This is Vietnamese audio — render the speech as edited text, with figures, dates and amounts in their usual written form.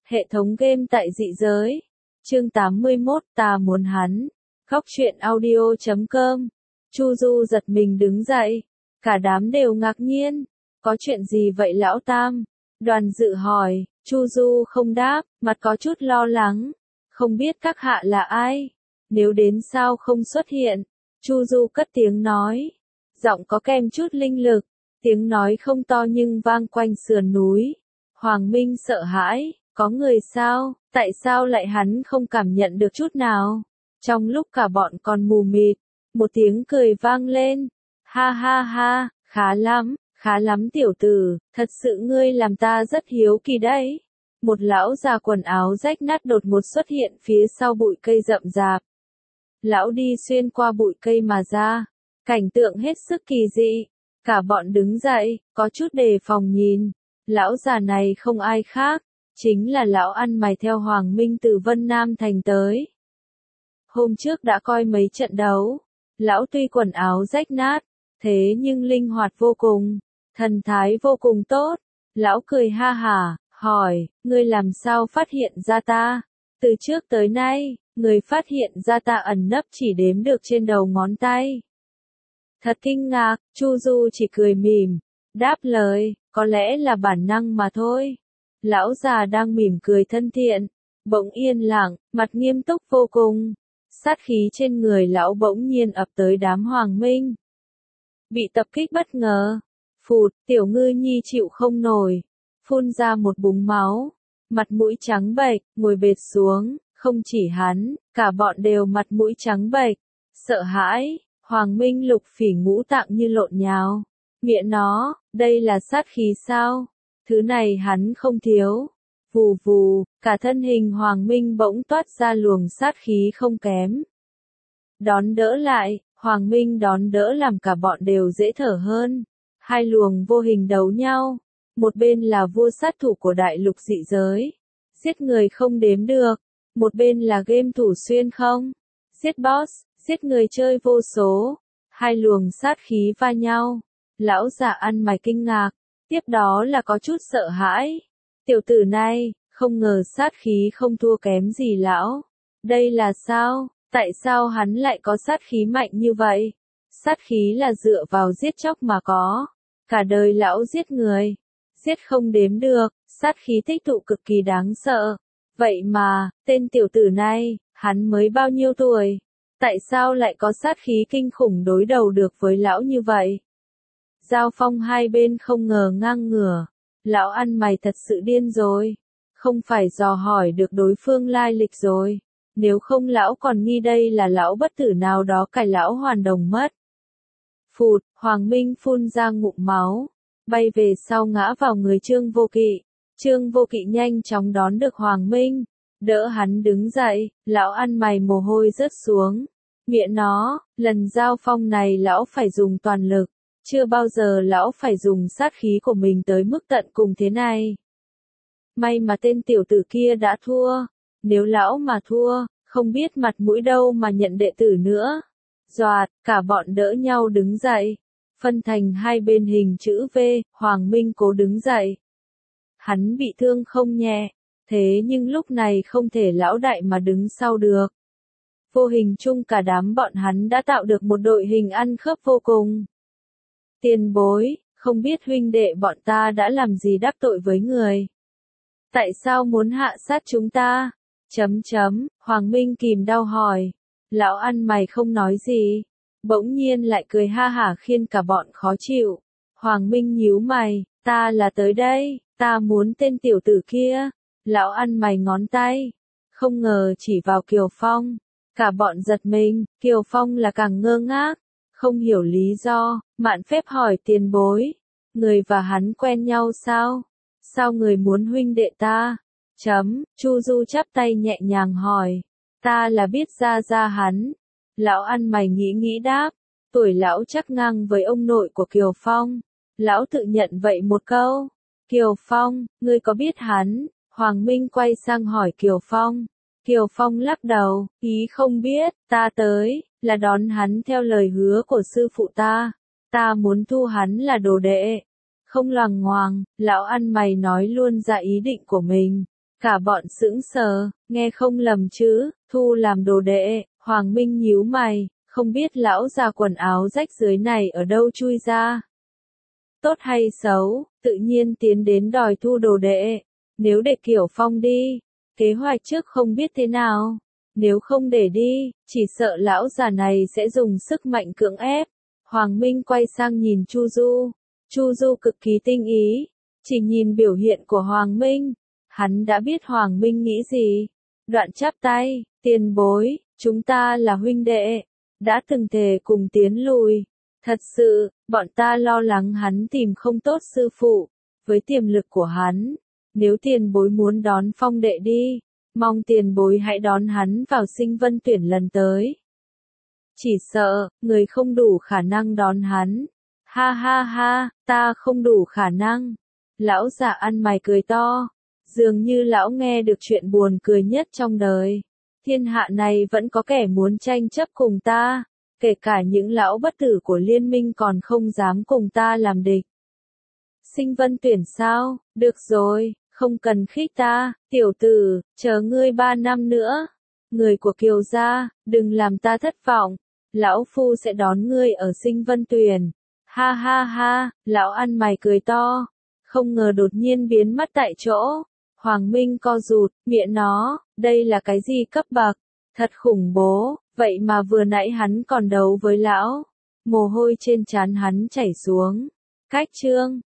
Hệ thống game tại dị giới. Chương 81, ta muốn hắn. Góc truyện audio.com. Chu Du giật mình đứng dậy. Cả đám đều ngạc nhiên. Có chuyện gì vậy lão Tam? Đoàn Dự hỏi. Chu Du không đáp, mặt có chút lo lắng. Không biết các hạ là ai? Nếu đến sao không xuất hiện? Chu Du cất tiếng nói. Giọng có kèm chút linh lực. Tiếng nói không to nhưng vang quanh sườn núi. Hoàng Minh sợ hãi. Có người sao? Tại sao lại hắn không cảm nhận được chút nào? Trong lúc cả bọn còn mù mịt, một tiếng cười vang lên. Ha ha ha, khá lắm tiểu tử, thật sự ngươi làm ta rất hiếu kỳ đấy. Một lão già quần áo rách nát đột ngột xuất hiện phía sau bụi cây rậm rạp. Lão đi xuyên qua bụi cây mà ra, cảnh tượng hết sức kỳ dị. Cả bọn đứng dậy, có chút đề phòng nhìn. Lão già này không ai khác, chính là lão ăn mày theo Hoàng Minh từ Vân Nam thành tới. Hôm trước đã coi mấy trận đấu, lão tuy quần áo rách nát, thế nhưng linh hoạt vô cùng, thần thái vô cùng tốt. Lão cười ha hả, hỏi, ngươi làm sao phát hiện ra ta? Từ trước tới nay, người phát hiện ra ta ẩn nấp chỉ đếm được trên đầu ngón tay. Thật kinh ngạc, Chu Du chỉ cười mỉm, đáp lời, có lẽ là bản năng mà thôi. Lão già đang mỉm cười thân thiện, bỗng yên lặng, mặt nghiêm túc vô cùng. Sát khí trên người lão bỗng nhiên ập tới đám Hoàng Minh. Bị tập kích bất ngờ. Phụt, tiểu ngư nhi chịu không nổi. Phun ra một búng máu. Mặt mũi trắng bệch, ngồi bệt xuống. Không chỉ hắn, cả bọn đều mặt mũi trắng bệch. Sợ hãi, Hoàng Minh lục phỉ ngũ tạng như lộn nhào. Mẹ nó, đây là sát khí sao? Thứ này hắn không thiếu. Vù vù, cả thân hình Hoàng Minh bỗng toát ra luồng sát khí không kém. Đón đỡ lại, Hoàng Minh đón đỡ làm cả bọn đều dễ thở hơn. Hai luồng vô hình đấu nhau. Một bên là vua sát thủ của đại lục dị giới. Giết người không đếm được. Một bên là game thủ xuyên không. Giết boss, giết người chơi vô số. Hai luồng sát khí va nhau. Lão già ăn mày kinh ngạc. Tiếp đó là có chút sợ hãi. Tiểu tử này, không ngờ sát khí không thua kém gì lão. Đây là sao? Tại sao hắn lại có sát khí mạnh như vậy? Sát khí là dựa vào giết chóc mà có. Cả đời lão giết người. Giết không đếm được, sát khí tích tụ cực kỳ đáng sợ. Vậy mà, tên tiểu tử này, hắn mới bao nhiêu tuổi? Tại sao lại có sát khí kinh khủng đối đầu được với lão như vậy? Giao phong hai bên không ngờ ngang ngửa. Lão ăn mày thật sự điên rồi. Không phải dò hỏi được đối phương lai lịch rồi. Nếu không lão còn nghi đây là lão bất tử nào đó cải lão hoàn đồng mất. Phụt, Hoàng Minh phun ra ngụm máu. Bay về sau ngã vào người Trương Vô Kỵ. Trương Vô Kỵ nhanh chóng đón được Hoàng Minh. Đỡ hắn đứng dậy, lão ăn mày mồ hôi rớt xuống. Mẹ nó, lần giao phong này lão phải dùng toàn lực. Chưa bao giờ lão phải dùng sát khí của mình tới mức tận cùng thế này. May mà tên tiểu tử kia đã thua. Nếu lão mà thua, không biết mặt mũi đâu mà nhận đệ tử nữa. Doạt, cả bọn đỡ nhau đứng dậy. Phân thành hai bên hình chữ V, Hoàng Minh cố đứng dậy. Hắn bị thương không nhẹ, thế nhưng lúc này không thể lão đại mà đứng sau được. Vô hình chung cả đám bọn hắn đã tạo được một đội hình ăn khớp vô cùng. Tiền bối, không biết huynh đệ bọn ta đã làm gì đắc tội với người. Tại sao muốn hạ sát chúng ta? Hoàng Minh kìm đau hỏi. Lão ăn mày không nói gì. Bỗng nhiên lại cười ha hả khiến cả bọn khó chịu. Hoàng Minh nhíu mày, ta là tới đây, ta muốn tên tiểu tử kia. Lão ăn mày ngón tay. Không ngờ chỉ vào Kiều Phong. Cả bọn giật mình, Kiều Phong là càng ngơ ngác. Không hiểu lý do, mạn phép hỏi tiền bối. Người và hắn quen nhau sao? Sao người muốn huynh đệ ta? Chu Du chắp tay nhẹ nhàng hỏi. Ta là biết ra hắn. Lão ăn mày nghĩ đáp. Tuổi lão chắc ngang với ông nội của Kiều Phong. Lão tự nhận vậy một câu. Kiều Phong, ngươi có biết hắn? Hoàng Minh quay sang hỏi Kiều Phong. Kiều Phong lắc đầu, ý không biết, ta tới, là đón hắn theo lời hứa của sư phụ ta. Ta muốn thu hắn là đồ đệ. Không loằng ngoằng, lão ăn mày nói luôn ra ý định của mình. Cả bọn sững sờ, nghe không lầm chứ, thu làm đồ đệ, Hoàng Minh nhíu mày, không biết lão già quần áo rách dưới này ở đâu chui ra. Tốt hay xấu, tự nhiên tiến đến đòi thu đồ đệ, nếu để Kiểu Phong đi, kế hoạch trước không biết thế nào, nếu không để đi, chỉ sợ lão già này sẽ dùng sức mạnh cưỡng ép. Hoàng Minh quay sang nhìn Chu Du, Chu Du cực kỳ tinh ý, chỉ nhìn biểu hiện của Hoàng Minh, hắn đã biết Hoàng Minh nghĩ gì. Đoạn chắp tay, tiền bối, chúng ta là huynh đệ, đã từng thề cùng tiến lùi. Thật sự, bọn ta lo lắng hắn tìm không tốt sư phụ, với tiềm lực của hắn, nếu tiền bối muốn đón Phong đệ đi, mong tiền bối hãy đón hắn vào Sinh Vân tuyển lần tới. Chỉ sợ, người không đủ khả năng đón hắn. Ha ha ha, ta không đủ khả năng. Lão già ăn mày cười to, dường như lão nghe được chuyện buồn cười nhất trong đời. Thiên hạ này vẫn có kẻ muốn tranh chấp cùng ta, kể cả những lão bất tử của liên minh còn không dám cùng ta làm địch. Sinh Vân tuyển sao? Được rồi, không cần khích ta, tiểu tử, chờ ngươi 3 năm nữa. Người của Kiều gia, đừng làm ta thất vọng. Lão phu sẽ đón ngươi ở Sinh Vân tuyển. Ha ha ha, lão ăn mày cười to, không ngờ đột nhiên biến mất tại chỗ. Hoàng Minh co rụt, miệng nó, đây là cái gì cấp bậc? Thật khủng bố, vậy mà vừa nãy hắn còn đấu với lão. Mồ hôi trên trán hắn chảy xuống. Cách chương